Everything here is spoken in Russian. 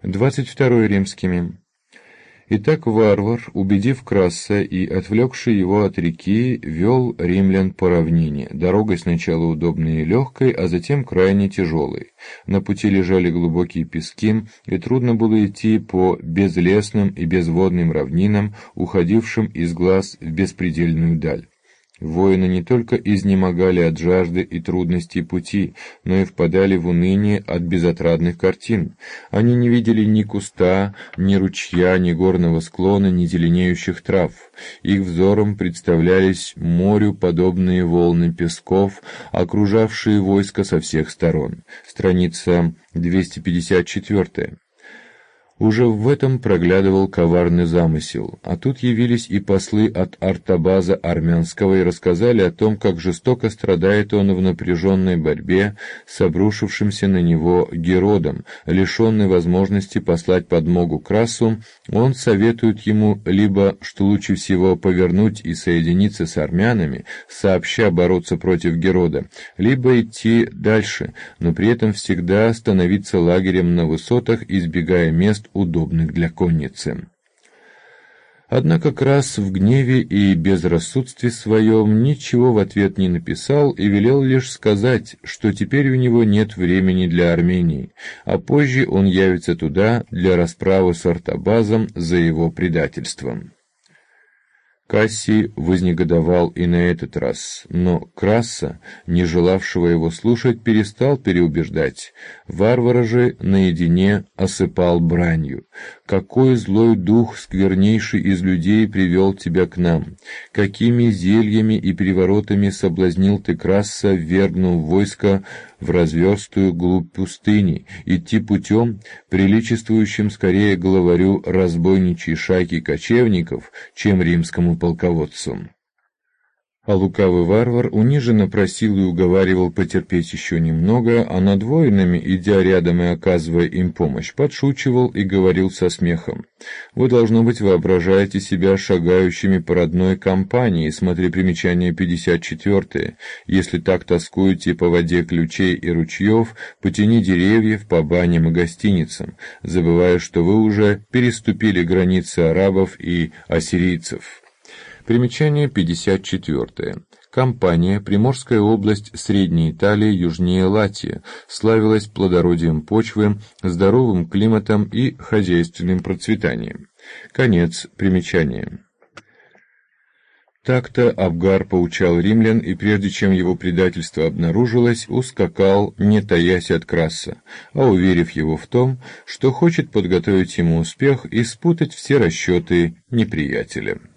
22 римскими. Итак, варвар, убедив Краса и отвлекший его от реки, вел римлян по равнине, дорогой сначала удобной и легкой, а затем крайне тяжелой. На пути лежали глубокие пески, и трудно было идти по безлесным и безводным равнинам, уходившим из глаз в беспредельную даль. Воины не только изнемогали от жажды и трудностей пути, но и впадали в уныние от безотрадных картин. Они не видели ни куста, ни ручья, ни горного склона, ни зеленеющих трав. Их взором представлялись морю подобные волны песков, окружавшие войско со всех сторон. Страница 254. Уже в этом проглядывал коварный замысел, а тут явились и послы от Артабаза Армянского и рассказали о том, как жестоко страдает он в напряженной борьбе с обрушившимся на него Геродом. Лишенный возможности послать подмогу Красу, он советует ему либо, что лучше всего повернуть и соединиться с армянами, сообща бороться против Герода, либо идти дальше, но при этом всегда становиться лагерем на высотах, избегая мест, удобных для конницы. Однако Крас в гневе и безрассудстве своем ничего в ответ не написал и велел лишь сказать, что теперь у него нет времени для Армении, а позже он явится туда для расправы с Артабазом за его предательством. Кассий вознегодовал и на этот раз, но Краса, не желавшего его слушать, перестал переубеждать. Варвара же наедине осыпал бранью. «Какой злой дух, сквернейший из людей, привел тебя к нам? Какими зельями и приворотами соблазнил ты Краса, ввергнув войско в разверстую глубь пустыни, идти путем, приличествующим скорее главарю разбойничьей шайки кочевников, чем римскому полководцу». А лукавый варвар униженно просил и уговаривал потерпеть еще немного, а над воинами, идя рядом и оказывая им помощь, подшучивал и говорил со смехом: «Вы, должно быть, воображаете себя шагающими по родной компании, смотри примечание 54. Если так тоскуете по воде ключей и ручьев, по тени деревьев, по баням и гостиницам, забывая, что вы уже переступили границы арабов и ассирийцев». Примечание 54. Кампания, Приморская область, Средняя Италия, южнее Латия, славилась плодородием почвы, здоровым климатом и хозяйственным процветанием. Конец примечания. Так-то Абгар поучал римлян, и прежде чем его предательство обнаружилось, ускакал, не таясь от Краса, а уверив его в том, что хочет подготовить ему успех и спутать все расчеты неприятеля.